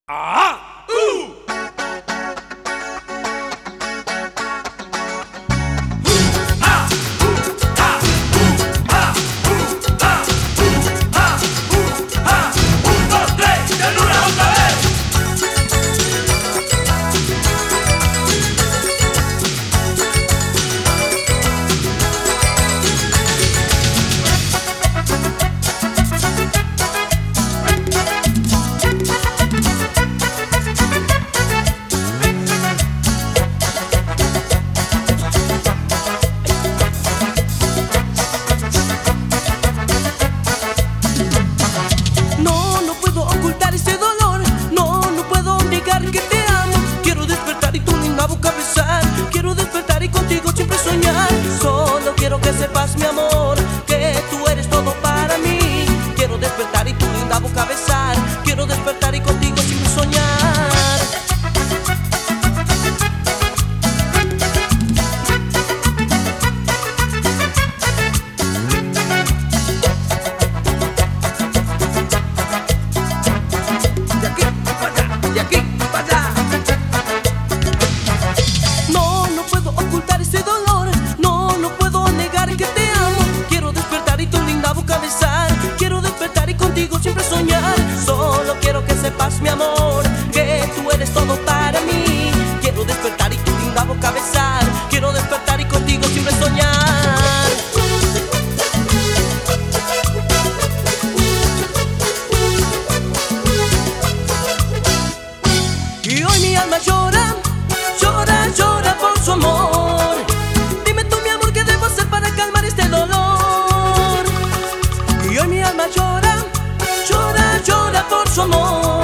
Ah! Un, dos, tres, de Luna otra vez. No puedo ocultar este dolor. No puedo negar que te amo. Quiero despertar y tu linda boca besar. Quiero despertar y contigo siempre soñar. Solo quiero que sepas, mi amor, que tú eres todo para mí. Quiero despertar y tu linda boca besar. Quiero despertar y contigo siempre soñar. De aquí para allá. No puedo ocultar ese dolor. No puedo negar que te amo. Quiero despertar y tu linda boca besar. Quiero despertar y contigo siempre soñar. Solo quiero que sepas, mi amor, que tú eres todo para mí. Quiero despertar y tu linda boca besar. Quiero despertar y contigo siempre soñar. Y hoy mi alma llora, llora, llora por su amor. Dime tú, mi amor, ¿qué debo hacer para calmar este dolor? Y hoy mi alma llora, llora, llora por su amor.